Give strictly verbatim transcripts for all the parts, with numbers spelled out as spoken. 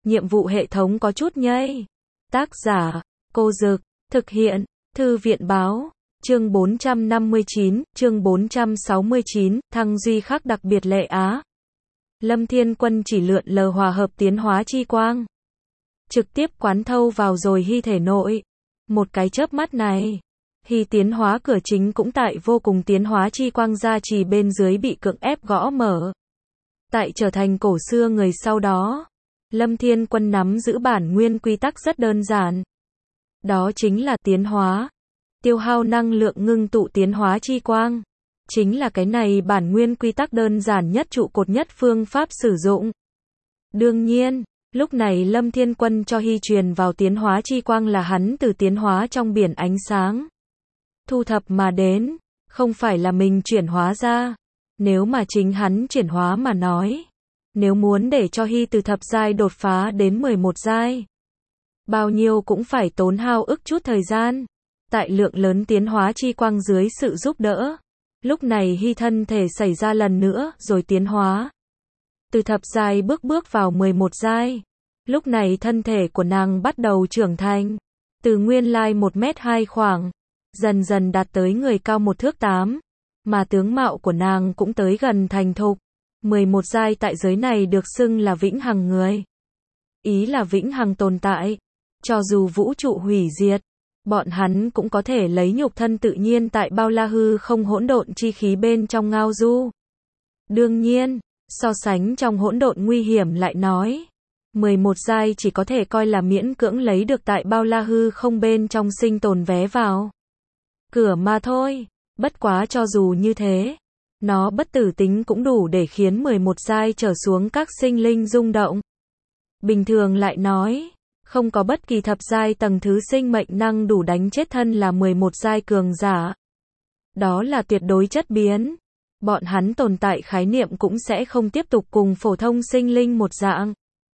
nhiệm vụ hệ thống có chút nhây. Tác giả, Cô Dực, thực hiện, Thư viện Báo, chương bốn trăm năm mươi chín, chương bốn trăm sáu mươi chín, Thăng Duy Khắc đặc biệt lệ Á. Lâm Thiên Quân chỉ lượn lờ hòa hợp tiến hóa chi quang. Trực tiếp quán thâu vào rồi hy thể nội. Một cái chớp mắt này, hy tiến hóa cửa chính cũng tại vô cùng tiến hóa chi quang gia trì bên dưới bị cưỡng ép gõ mở. Tại trở thành cổ xưa người sau đó, Lâm Thiên Quân nắm giữ bản nguyên quy tắc rất đơn giản. Đó chính là tiến hóa. Tiêu hao năng lượng ngưng tụ tiến hóa chi quang. Chính là cái này bản nguyên quy tắc đơn giản nhất trụ cột nhất phương pháp sử dụng. Đương nhiên, lúc này Lâm Thiên Quân cho hy truyền vào tiến hóa chi quang là hắn từ tiến hóa trong biển ánh sáng thu thập mà đến, không phải là mình chuyển hóa ra. Nếu mà chính hắn chuyển hóa mà nói, nếu muốn để cho hy từ thập giai đột phá đến mười một giai, bao nhiêu cũng phải tốn hao ức chút thời gian. Tại lượng lớn tiến hóa chi quang dưới sự giúp đỡ, lúc này hy thân thể xảy ra lần nữa rồi tiến hóa. Từ thập giai bước bước vào mười một giai. Lúc này thân thể của nàng bắt đầu trưởng thành. Từ nguyên lai một mét hai khoảng, dần dần đạt tới người cao một thước tám. Mà tướng mạo của nàng cũng tới gần thành thục. mười một giai tại giới này được xưng là vĩnh hằng người. Ý là vĩnh hằng tồn tại. Cho dù vũ trụ hủy diệt, bọn hắn cũng có thể lấy nhục thân tự nhiên tại bao la hư không hỗn độn chi khí bên trong ngao du. Đương nhiên, so sánh trong hỗn độn nguy hiểm lại nói, mười một giai chỉ có thể coi là miễn cưỡng lấy được tại bao la hư không bên trong sinh tồn vé vào cửa mà thôi. Bất quá cho dù như thế, nó bất tử tính cũng đủ để khiến mười một giai trở xuống các sinh linh rung động. Bình thường lại nói, không có bất kỳ thập giai tầng thứ sinh mệnh năng đủ đánh chết thân là mười một giai cường giả. Đó là tuyệt đối chất biến. Bọn hắn tồn tại khái niệm cũng sẽ không tiếp tục cùng phổ thông sinh linh một dạng.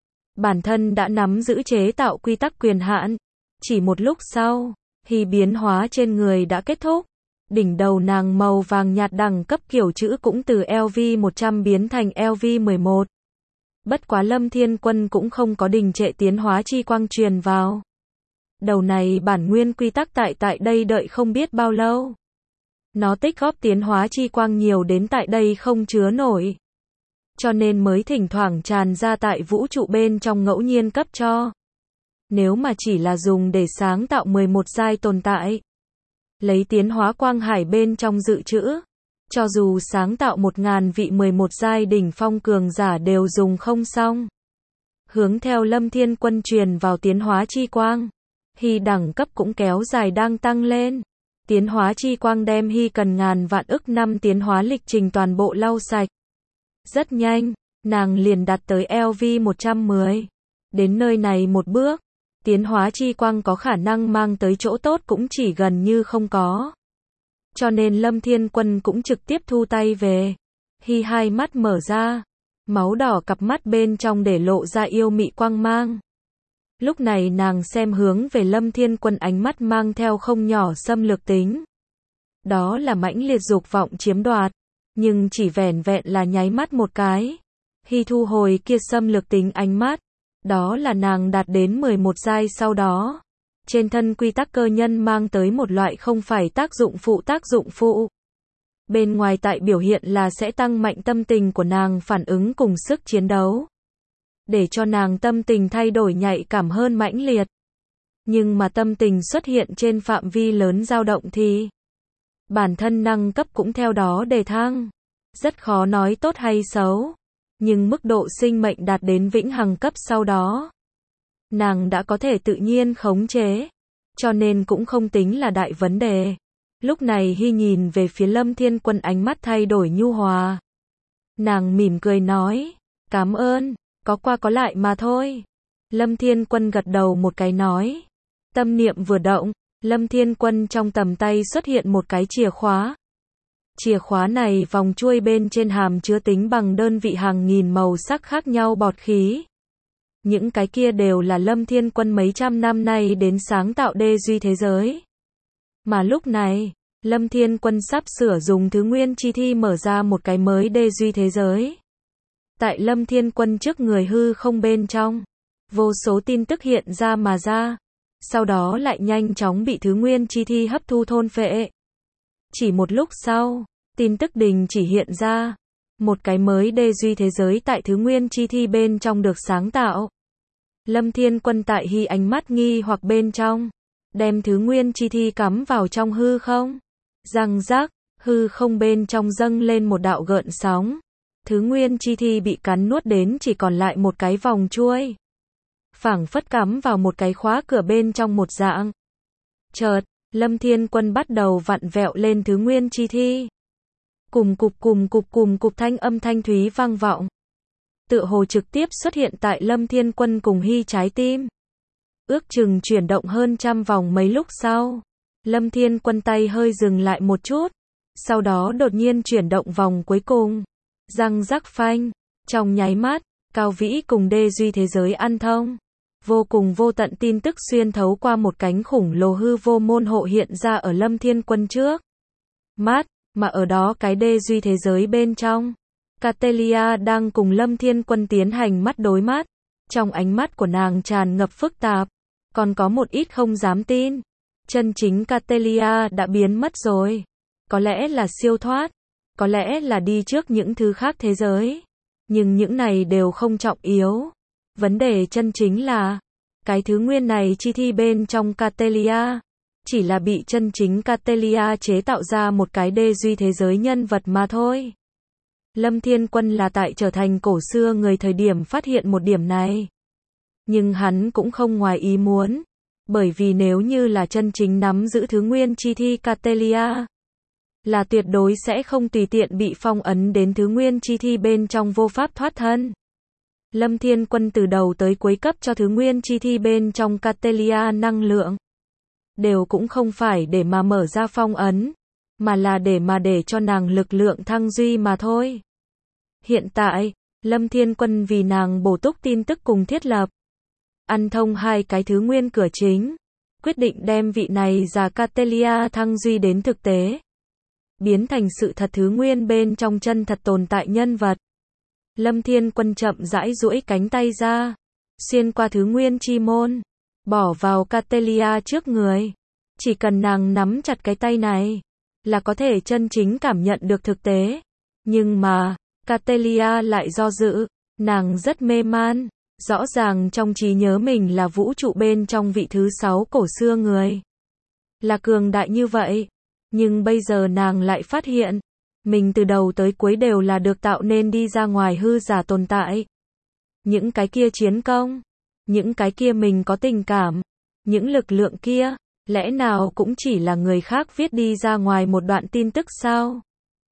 Bản thân đã nắm giữ chế tạo quy tắc quyền hạn. Chỉ một lúc sau, hy biến hóa trên người đã kết thúc. Đỉnh đầu nàng màu vàng nhạt đẳng cấp kiểu chữ cũng từ L V một trăm biến thành L V mười một. Bất quá Lâm Thiên Quân cũng không có đình trệ tiến hóa chi quang truyền vào. Đầu này bản nguyên quy tắc tại tại đây đợi không biết bao lâu. Nó tích góp tiến hóa chi quang nhiều đến tại đây không chứa nổi. Cho nên mới thỉnh thoảng tràn ra tại vũ trụ bên trong ngẫu nhiên cấp cho. Nếu mà chỉ là dùng để sáng tạo mười một giai tồn tại, lấy tiến hóa quang hải bên trong dự trữ, cho dù sáng tạo một ngàn vị mười một giai đỉnh phong cường giả đều dùng không xong. Hướng theo Lâm Thiên Quân truyền vào tiến hóa chi quang, hy đẳng cấp cũng kéo dài đang tăng lên. Tiến hóa chi quang đem hy cần ngàn vạn ức năm tiến hóa lịch trình toàn bộ lau sạch. Rất nhanh, nàng liền đạt tới L V một trăm mười. Đến nơi này một bước, tiến hóa chi quang có khả năng mang tới chỗ tốt cũng chỉ gần như không có. Cho nên Lâm Thiên Quân cũng trực tiếp thu tay về. Hy hai mắt mở ra, máu đỏ cặp mắt bên trong để lộ ra yêu mị quang mang. Lúc này nàng xem hướng về Lâm Thiên Quân ánh mắt mang theo không nhỏ xâm lược tính. Đó là mãnh liệt dục vọng chiếm đoạt, nhưng chỉ vẻn vẹn là nháy mắt một cái. Hy thu hồi kia xâm lược tính ánh mắt, đó là nàng đạt đến mười một giai sau đó. Trên thân quy tắc cơ nhân mang tới một loại không phải tác dụng phụ tác dụng phụ. Bên ngoài tại biểu hiện là sẽ tăng mạnh tâm tình của nàng phản ứng cùng sức chiến đấu. Để cho nàng tâm tình thay đổi nhạy cảm hơn mãnh liệt. Nhưng mà tâm tình xuất hiện trên phạm vi lớn dao động thì bản thân năng cấp cũng theo đó đề thăng. Rất khó nói tốt hay xấu. Nhưng mức độ sinh mệnh đạt đến vĩnh hằng cấp sau đó, nàng đã có thể tự nhiên khống chế. Cho nên cũng không tính là đại vấn đề. Lúc này hy nhìn về phía Lâm Thiên Quân ánh mắt thay đổi nhu hòa. Nàng mỉm cười nói, cảm ơn, có qua có lại mà thôi. Lâm Thiên Quân gật đầu một cái nói. Tâm niệm vừa động, Lâm Thiên Quân trong tầm tay xuất hiện một cái chìa khóa. Chìa khóa này vòng chuôi bên trên hàm chứa tính bằng đơn vị hàng nghìn màu sắc khác nhau bọt khí. Những cái kia đều là Lâm Thiên Quân mấy trăm năm nay đến sáng tạo đê duy thế giới. Mà lúc này, Lâm Thiên Quân sắp sửa dùng thứ nguyên chi thi mở ra một cái mới đê duy thế giới. Tại Lâm Thiên Quân trước người hư không bên trong, Vô số tin tức hiện ra mà ra, sau đó lại nhanh chóng bị thứ nguyên chi thi hấp thu thôn phệ. Chỉ một lúc sau, tin tức đình chỉ hiện ra. Một cái mới đê duy thế giới tại thứ nguyên chi thi bên trong được sáng tạo. Lâm Thiên Quân tại hy ánh mắt nghi hoặc bên trong, đem thứ nguyên chi thi cắm vào trong hư không. Răng rác, hư không bên trong dâng lên một đạo gợn sóng. Thứ nguyên chi thi bị cắn nuốt đến chỉ còn lại một cái vòng chuôi. Phảng phất cắm vào một cái khóa cửa bên trong một dạng. Chợt, Lâm Thiên Quân bắt đầu vặn vẹo lên thứ nguyên chi thi. Cùm cục cùm cục cùm cục thanh âm thanh thúy vang vọng. Tựa hồ trực tiếp xuất hiện tại Lâm Thiên Quân cùng hy trái tim. Ước chừng chuyển động hơn trăm vòng mấy lúc sau. Lâm Thiên Quân tay hơi dừng lại một chút. Sau đó đột nhiên chuyển động vòng cuối cùng. Răng rắc phanh. Trong nháy mắt, Cao Vĩ cùng đê duy thế giới ăn thông. Vô cùng vô tận tin tức xuyên thấu qua một cánh khủng lồ hư vô môn hộ hiện ra ở Lâm Thiên Quân trước mắt, mà ở đó cái đê duy thế giới bên trong. Catelia đang cùng Lâm Thiên Quân tiến hành mắt đối mắt. Trong ánh mắt của nàng tràn ngập phức tạp, còn có một ít không dám tin. Chân chính Catelia đã biến mất rồi. Có lẽ là siêu thoát, có lẽ là đi trước những thứ khác thế giới. Nhưng những này đều không trọng yếu. Vấn đề chân chính là, cái thứ nguyên này chi thi bên trong Catelia, chỉ là bị chân chính Catelia chế tạo ra một cái đê duy thế giới nhân vật mà thôi. Lâm Thiên Quân là tại trở thành cổ xưa người thời điểm phát hiện một điểm này. Nhưng hắn cũng không ngoài ý muốn, bởi vì nếu như là chân chính nắm giữ thứ nguyên chi thi Catelia, là tuyệt đối sẽ không tùy tiện bị phong ấn đến thứ nguyên chi thi bên trong vô pháp thoát thân. Lâm Thiên Quân từ đầu tới cuối cấp cho thứ nguyên chi thi bên trong Catelia năng lượng. Đều cũng không phải để mà mở ra phong ấn, mà là để mà để cho nàng lực lượng thăng duy mà thôi. Hiện tại, Lâm Thiên Quân vì nàng bổ túc tin tức cùng thiết lập. Ăn thông hai cái thứ nguyên cửa chính. Quyết định đem vị này già Catelia thăng duy đến thực tế. Biến thành sự thật thứ nguyên bên trong chân thật tồn tại nhân vật. Lâm Thiên Quân chậm rãi duỗi cánh tay ra, xuyên qua thứ nguyên chi môn, bỏ vào Catelia trước người. Chỉ cần nàng nắm chặt cái tay này, là có thể chân chính cảm nhận được thực tế. Nhưng mà, Catelia lại do dự, nàng rất mê man, rõ ràng trong trí nhớ mình là vũ trụ bên trong vị thứ sáu cổ xưa người. Là cường đại như vậy, nhưng bây giờ nàng lại phát hiện, mình từ đầu tới cuối đều là được tạo nên đi ra ngoài hư giả tồn tại. Những cái kia chiến công, những cái kia mình có tình cảm, những lực lượng kia, lẽ nào cũng chỉ là người khác viết đi ra ngoài một đoạn tin tức sao?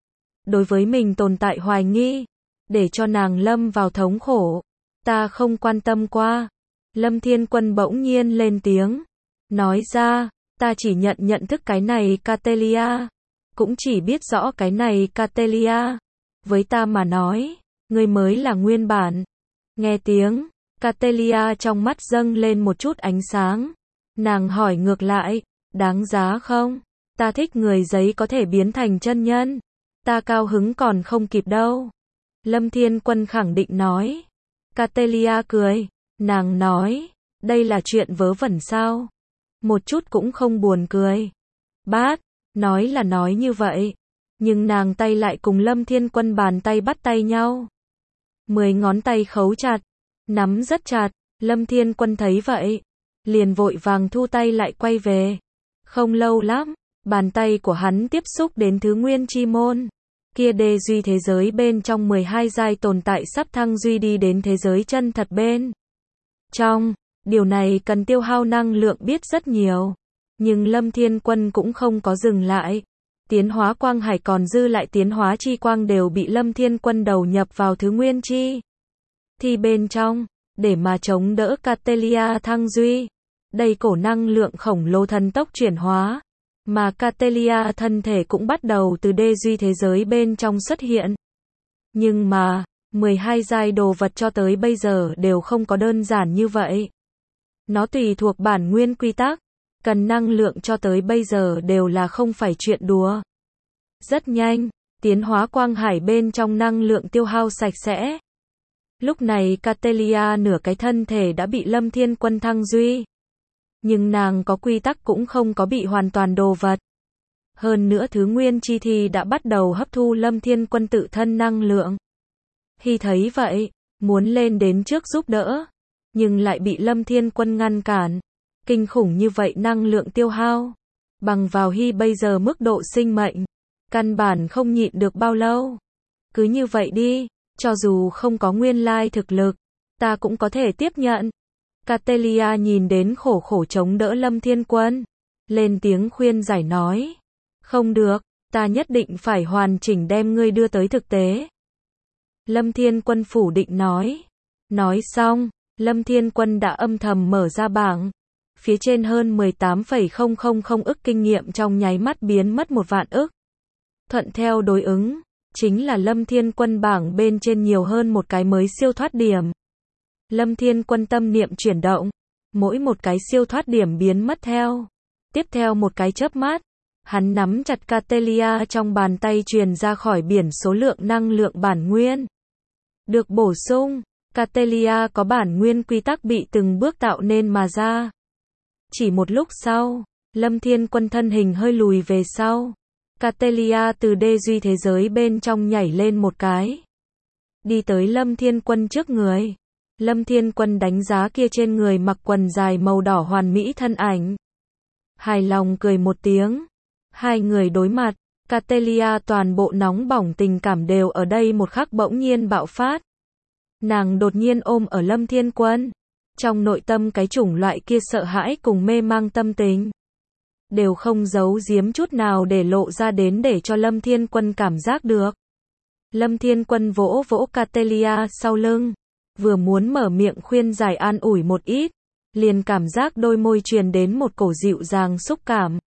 Đối với mình tồn tại hoài nghi, để cho nàng lâm vào thống khổ, ta không quan tâm qua. Lâm Thiên Quân bỗng nhiên lên tiếng, nói ra, ta chỉ nhận nhận thức cái này Catelia, cũng chỉ biết rõ cái này Catelia. Với ta mà nói, ngươi mới là nguyên bản. Nghe tiếng, Catelia trong mắt dâng lên một chút ánh sáng. Nàng hỏi ngược lại, đáng giá không? Ta thích người giấy có thể biến thành chân nhân. Ta cao hứng còn không kịp đâu. Lâm Thiên Quân khẳng định nói. Catelia cười, nàng nói, đây là chuyện vớ vẩn sao? Một chút cũng không buồn cười. Bát, nói là nói như vậy, nhưng nàng tay lại cùng Lâm Thiên Quân bàn tay bắt tay nhau. Mười ngón tay khấu chặt, nắm rất chặt, Lâm Thiên Quân thấy vậy, liền vội vàng thu tay lại quay về. Không lâu lắm, bàn tay của hắn tiếp xúc đến thứ nguyên chi môn. Kia đê duy thế giới bên trong mười hai giai tồn tại sắp thăng duy đi đến thế giới chân thật bên trong. Điều này cần tiêu hao năng lượng biết rất nhiều. Nhưng Lâm Thiên Quân cũng không có dừng lại. Tiến hóa quang hải còn dư lại tiến hóa chi quang đều bị Lâm Thiên Quân đầu nhập vào thứ nguyên chi thì bên trong, để mà chống đỡ Catelia thăng duy. Đây cổ năng lượng khổng lồ thần tốc chuyển hóa, mà Catelia thân thể cũng bắt đầu từ đê duy thế giới bên trong xuất hiện. Nhưng mà, mười hai giai đồ vật cho tới bây giờ đều không có đơn giản như vậy. Nó tùy thuộc bản nguyên quy tắc, cần năng lượng cho tới bây giờ đều là không phải chuyện đùa. Rất nhanh, tiến hóa quang hải bên trong năng lượng tiêu hao sạch sẽ. Lúc này Catelia nửa cái thân thể đã bị Lâm Thiên Quân thăng duy. Nhưng nàng có quy tắc cũng không có bị hoàn toàn đồ vật. Hơn nữa thứ nguyên chi thì đã bắt đầu hấp thu Lâm Thiên Quân tự thân năng lượng. Hy thấy vậy, muốn lên đến trước giúp đỡ, nhưng lại bị Lâm Thiên Quân ngăn cản. Kinh khủng như vậy năng lượng tiêu hao, bằng vào Hy bây giờ mức độ sinh mệnh, căn bản không nhịn được bao lâu. Cứ như vậy đi, cho dù không có nguyên lai thực lực, ta cũng có thể tiếp nhận. Catelia nhìn đến khổ khổ chống đỡ Lâm Thiên Quân, lên tiếng khuyên giải nói. Không được, ta nhất định phải hoàn chỉnh đem ngươi đưa tới thực tế. Lâm Thiên Quân phủ định nói. Nói xong, Lâm Thiên Quân đã âm thầm mở ra bảng. Phía trên hơn mười tám phẩy không không không ức kinh nghiệm trong nháy mắt biến mất một vạn ức. Thuận theo đối ứng, chính là Lâm Thiên Quân bảng bên trên nhiều hơn một cái mới siêu thoát điểm. Lâm Thiên Quân tâm niệm chuyển động, mỗi một cái siêu thoát điểm biến mất theo. Tiếp theo một cái chớp mắt, hắn nắm chặt Catelia trong bàn tay truyền ra khỏi biển số lượng năng lượng bản nguyên. Được bổ sung, Catelia có bản nguyên quy tắc bị từng bước tạo nên mà ra. Chỉ một lúc sau, Lâm Thiên Quân thân hình hơi lùi về sau. Catelia từ đê duy thế giới bên trong nhảy lên một cái. Đi tới Lâm Thiên Quân trước người. Lâm Thiên Quân đánh giá kia trên người mặc quần dài màu đỏ hoàn mỹ thân ảnh. Hài lòng cười một tiếng. Hai người đối mặt, Catelia toàn bộ nóng bỏng tình cảm đều ở đây một khắc bỗng nhiên bạo phát. Nàng đột nhiên ôm ở Lâm Thiên Quân. Trong nội tâm cái chủng loại kia sợ hãi cùng mê mang tâm tình, đều không giấu giếm chút nào để lộ ra đến để cho Lâm Thiên Quân cảm giác được. Lâm Thiên Quân vỗ vỗ Catelia sau lưng, vừa muốn mở miệng khuyên giải an ủi một ít, liền cảm giác đôi môi truyền đến một cổ dịu dàng xúc cảm.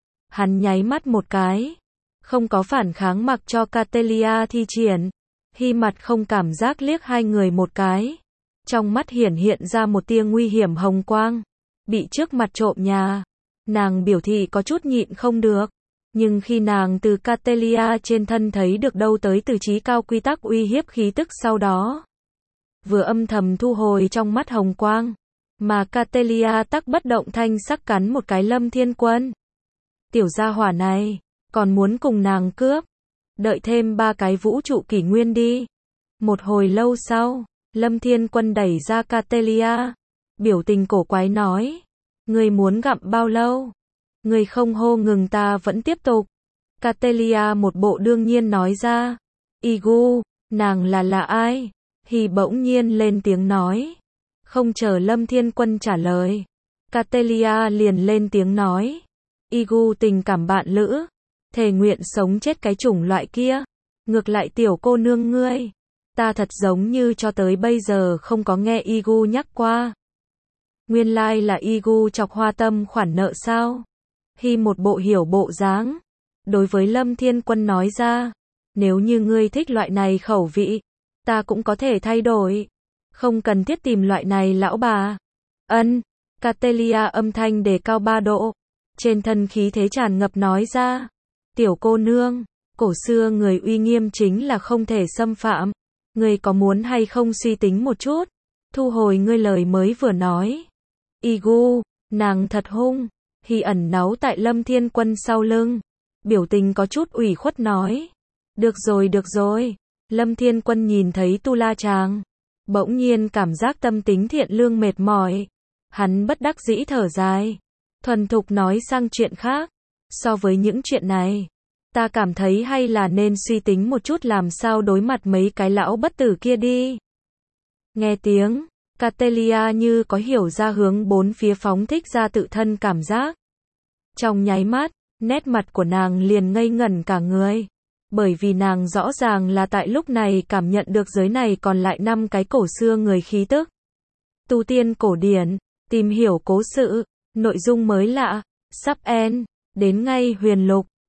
Hắn nháy mắt một cái, không có phản kháng mặc cho Catelia thi triển. Hy mặt không cảm giác liếc hai người một cái. Trong mắt hiển hiện ra một tia nguy hiểm hồng quang. Bị trước mặt trộm nhà. Nàng biểu thị có chút nhịn không được. Nhưng khi nàng từ Catelia trên thân thấy được đâu tới từ trí cao quy tắc uy hiếp khí tức sau đó. Vừa âm thầm thu hồi trong mắt hồng quang. Mà Catelia tắc bất động thanh sắc cắn một cái Lâm Thiên Quân. Tiểu gia hỏa này, còn muốn cùng nàng cướp. Đợi thêm ba cái vũ trụ kỷ nguyên đi. Một hồi lâu sau, Lâm Thiên Quân đẩy ra Catelia. Biểu tình cổ quái nói. Ngươi muốn gặm bao lâu? Ngươi không hô ngừng ta vẫn tiếp tục. Catelia một bộ đương nhiên nói ra. Igu, nàng là là ai? Hy bỗng nhiên lên tiếng nói. Không chờ Lâm Thiên Quân trả lời. Catelia liền lên tiếng nói. Igu tình cảm bạn lữ. Thề nguyện sống chết cái chủng loại kia. Ngược lại tiểu cô nương ngươi. Ta thật giống như cho tới bây giờ không có nghe Igu nhắc qua. Nguyên lai là Igu chọc hoa tâm khoản nợ sao? Hy một bộ hiểu bộ dáng. Đối với Lâm Thiên Quân nói ra. Nếu như ngươi thích loại này khẩu vị, ta cũng có thể thay đổi. Không cần thiết tìm loại này lão bà. Ân. Catelia âm thanh đề cao ba độ. Trên thân khí thế tràn ngập nói ra. Tiểu cô nương, cổ xưa người uy nghiêm chính là không thể xâm phạm. Ngươi có muốn hay không suy tính một chút? Thu hồi ngươi lời mới vừa nói. Igu, nàng thật hung. Hy ẩn náu tại Lâm Thiên Quân sau lưng. Biểu tình có chút ủy khuất nói. Được rồi được rồi. Lâm Thiên Quân nhìn thấy Tu La Chàng. Bỗng nhiên cảm giác tâm tính thiện lương mệt mỏi. Hắn bất đắc dĩ thở dài. Thuần thục nói sang chuyện khác. So với những chuyện này, ta cảm thấy hay là nên suy tính một chút làm sao đối mặt mấy cái lão bất tử kia đi. Nghe tiếng, Catelia như có hiểu ra hướng bốn phía phóng thích ra tự thân cảm giác. Trong nháy mắt, nét mặt của nàng liền ngây ngẩn cả người. Bởi vì nàng rõ ràng là tại lúc này cảm nhận được giới này còn lại năm cái cổ xưa người khí tức. Tu tiên cổ điển, tìm hiểu cố sự, nội dung mới lạ, sắp end, đến ngay huyền lục.